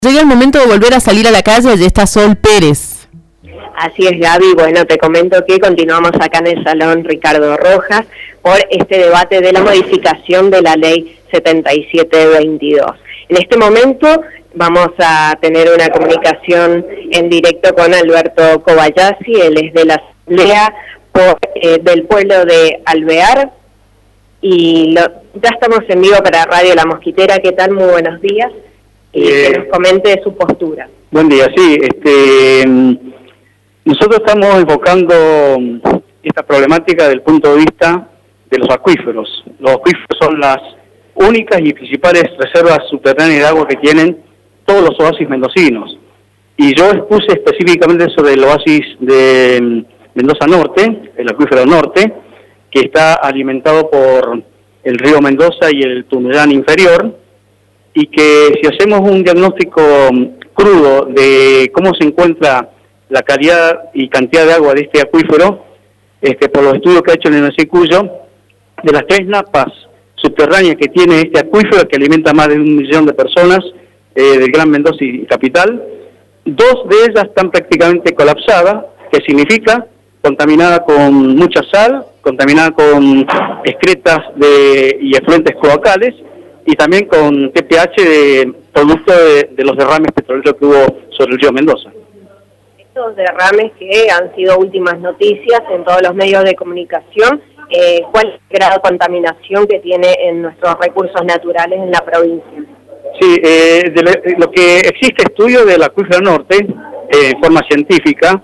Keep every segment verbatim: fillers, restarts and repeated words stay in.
Llega el momento de volver a salir a la calle, allí está Sol Pérez. Así es, Gaby. Bueno, te comento que continuamos acá en el Salón Ricardo Rojas por este debate de la modificación de la Ley setenta y siete veintidós. En este momento vamos a tener una comunicación en directo con Alberto Kobayashi, él es de la Asamblea por, eh, del pueblo de Alvear, y lo, ya estamos en vivo para Radio La Mosquitera. ¿Qué tal? Muy buenos días. Y eh, que nos comente su postura. Buen día, sí. Este, nosotros estamos enfocando esta problemática desde el punto de vista de los acuíferos. Los acuíferos son las únicas y principales reservas subterráneas de agua que tienen todos los oasis mendocinos. Y yo expuse específicamente sobre el oasis de Mendoza Norte, el acuífero norte, que está alimentado por el río Mendoza y el Tunuyán inferior, y que si hacemos un diagnóstico crudo de cómo se encuentra la calidad y cantidad de agua de este acuífero, este, por los estudios que ha hecho el N C Cuyo, de las tres napas subterráneas que tiene este acuífero, que alimenta más de un millón de personas eh, del Gran Mendoza y capital, dos de ellas están prácticamente colapsadas, que significa contaminada con mucha sal, contaminada con excretas de, y efluentes cloacales, y también con T P H de producto de, de los derrames petroleros que hubo sobre el río Mendoza. Estos derrames que han sido últimas noticias en todos los medios de comunicación, eh, ¿cuál es el grado de contaminación que tiene en nuestros recursos naturales en la provincia? Sí, eh, de lo, lo que existe estudio del acuífero norte, eh, en forma científica,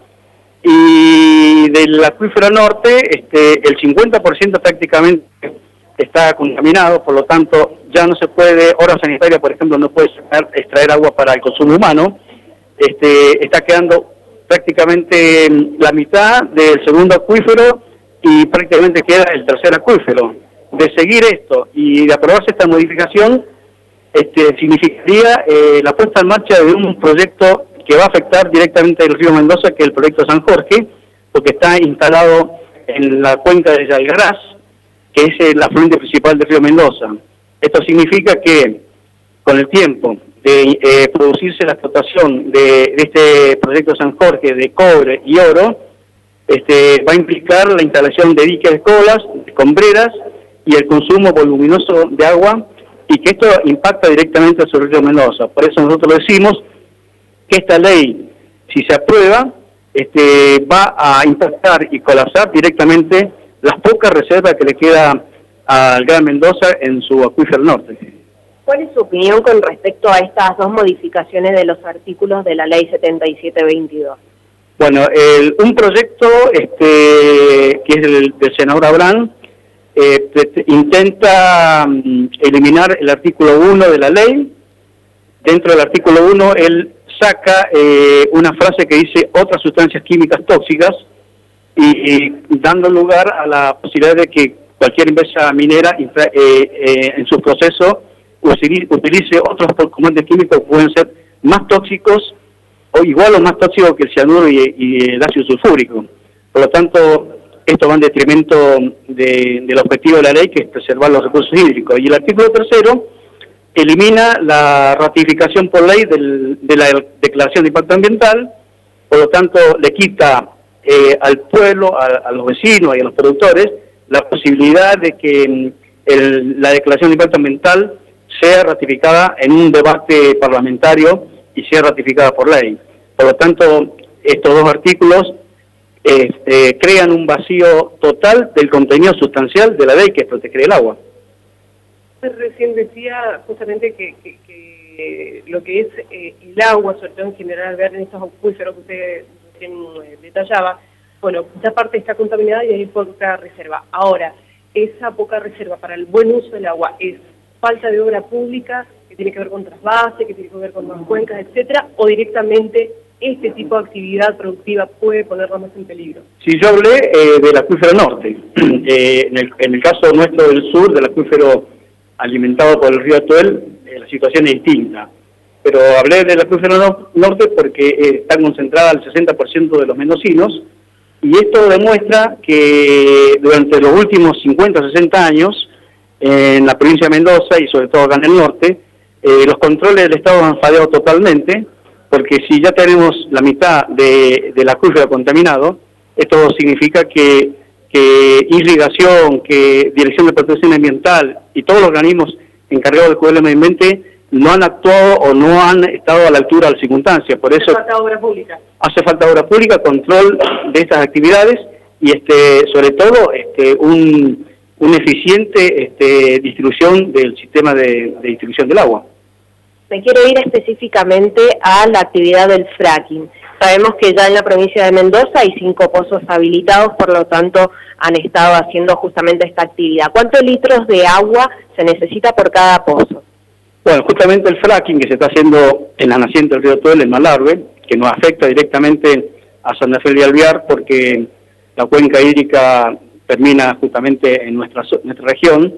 y del acuífero norte, este, el cincuenta por ciento prácticamente está contaminado, por lo tanto ya no se puede, hora sanitaria por ejemplo no puede sacar, extraer agua para el consumo humano. Este, está quedando prácticamente la mitad del segundo acuífero y prácticamente queda el tercer acuífero. De seguir esto y de aprobarse esta modificación, este, significaría eh, la puesta en marcha de un proyecto que va a afectar directamente el río Mendoza, que es el proyecto San Jorge, porque está instalado en la cuenca de Yalgaraz, que es el afluente principal del río Mendoza. Esto significa que con el tiempo de eh, producirse la explotación de, de este proyecto San Jorge de cobre y oro, este, va a implicar la instalación de diques de colas, de escombreras y el consumo voluminoso de agua, y que esto impacta directamente sobre el río Mendoza. Por eso nosotros decimos que esta ley, si se aprueba, este, va a impactar y colapsar directamente las pocas reservas que le queda al Gran Mendoza en su acuífero norte. ¿Cuál es su opinión con respecto a estas dos modificaciones de los artículos de la Ley setenta y siete veintidós? Bueno, el, un proyecto este, que es el del senador Abraham, eh, intenta um, eliminar el artículo uno de la ley. Dentro del artículo uno, él saca eh, una frase que dice otras sustancias químicas tóxicas, y, y dando lugar a la posibilidad de que cualquier empresa minera eh, eh, en su proceso utilice otros componentes químicos que pueden ser más tóxicos o igual o más tóxicos que el cianuro y, y el ácido sulfúrico. Por lo tanto, esto va en detrimento de, del objetivo de la ley, que es preservar los recursos hídricos. Y el artículo tercero elimina la ratificación por ley del, de la declaración de impacto ambiental, por lo tanto le quita Eh, al pueblo, a, a los vecinos y a los productores, la posibilidad de que el, la declaración de impacto ambiental sea ratificada en un debate parlamentario y sea ratificada por ley. Por lo tanto, estos dos artículos este, crean un vacío total del contenido sustancial de la ley, que es proteger el agua. Recién decía justamente que, que, que lo que es eh, el agua, sobre todo en general, ver en estos acuíferos que usted recién eh, detallaba, bueno, esa parte está contaminada y hay poca reserva. Ahora, esa poca reserva para el buen uso del agua es falta de obra pública, que tiene que ver con trasvase, que tiene que ver con más cuencas, etcétera, o directamente este tipo de actividad productiva puede ponerla más en peligro. Sí, yo hablé eh, del acuífero norte. eh, en, el, en el caso nuestro del sur, del acuífero alimentado por el río Atuel, eh, la situación es distinta. Pero hablé del acuífero no, norte porque eh, está concentrada el sesenta por ciento de los mendocinos, y esto demuestra que durante los últimos cincuenta, sesenta años, en la provincia de Mendoza y sobre todo acá en el norte, Eh, los controles del Estado han fallado totalmente, porque si ya tenemos la mitad de, del acuífero contaminado, esto significa que, que irrigación, que Dirección de Protección Ambiental y todos los organismos encargados de cuidar el medio ambiente no han actuado o no han estado a la altura de las circunstancias. Por eso hace falta obra pública. Hace falta obra pública, control de estas actividades y este, sobre todo este, un, un eficiente este, distribución del sistema de, de distribución del agua. Me quiero ir específicamente a la actividad del fracking. Sabemos que ya en la provincia de Mendoza hay cinco pozos habilitados, por lo tanto han estado haciendo justamente esta actividad. ¿Cuántos litros de agua se necesita por cada pozo? Bueno, justamente el fracking que se está haciendo en la naciente del río Tuel, en Malargüe, que nos afecta directamente a Santa Fe y Alvear, porque la cuenca hídrica termina justamente en nuestra, nuestra región.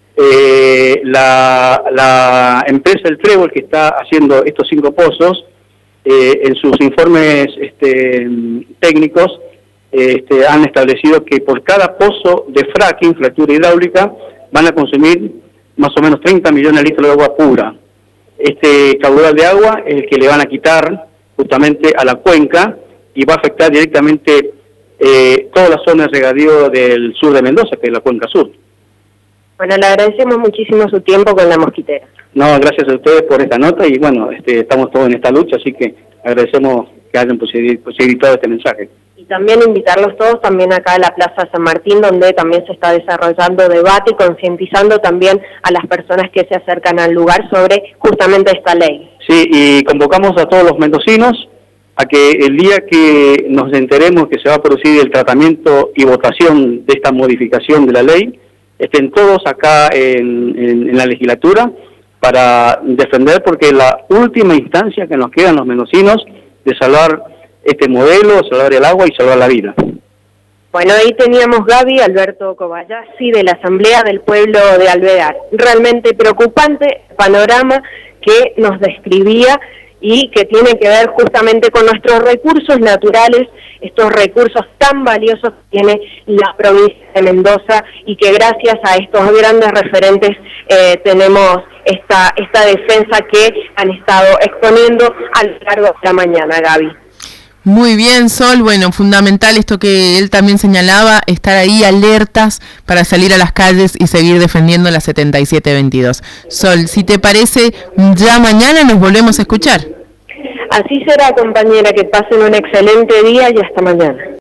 Eh, la, la empresa El Trébol, que está haciendo estos cinco pozos, eh, en sus informes este, técnicos, eh, este, han establecido que por cada pozo de fracking, fractura hidráulica, van a consumir más o menos treinta millones de litros de agua pura. Este caudal de agua es el que le van a quitar justamente a la cuenca y va a afectar directamente eh, toda la zona de regadío del sur de Mendoza, que es la cuenca sur. Bueno, le agradecemos muchísimo su tiempo con La Mosquitera. No, gracias a ustedes por esta nota y bueno, este, estamos todos en esta lucha, así que agradecemos que hayan posibilitado este mensaje. Y también invitarlos todos también acá a la Plaza San Martín, donde también se está desarrollando debate y concientizando también a las personas que se acercan al lugar sobre justamente esta ley. Sí, y convocamos a todos los mendocinos a que el día que nos enteremos que se va a producir el tratamiento y votación de esta modificación de la ley, estén todos acá en, en, en la legislatura para defender, porque la última instancia que nos quedan los mendocinos de salvar este modelo, salvar el agua y salvar la vida. Bueno, ahí teníamos Gaby Alberto Kobayashi de la Asamblea del Pueblo de Alvear. Realmente preocupante panorama que nos describía y que tiene que ver justamente con nuestros recursos naturales, estos recursos tan valiosos que tiene la provincia de Mendoza y que gracias a estos grandes referentes eh, tenemos esta, esta defensa que han estado exponiendo a lo largo de la mañana, Gaby. Muy bien, Sol. Bueno, fundamental esto que él también señalaba, estar ahí alertas para salir a las calles y seguir defendiendo la setenta y siete veintidós. Sol, si te parece, ya mañana nos volvemos a escuchar. Así será, compañera, que pasen un excelente día y hasta mañana.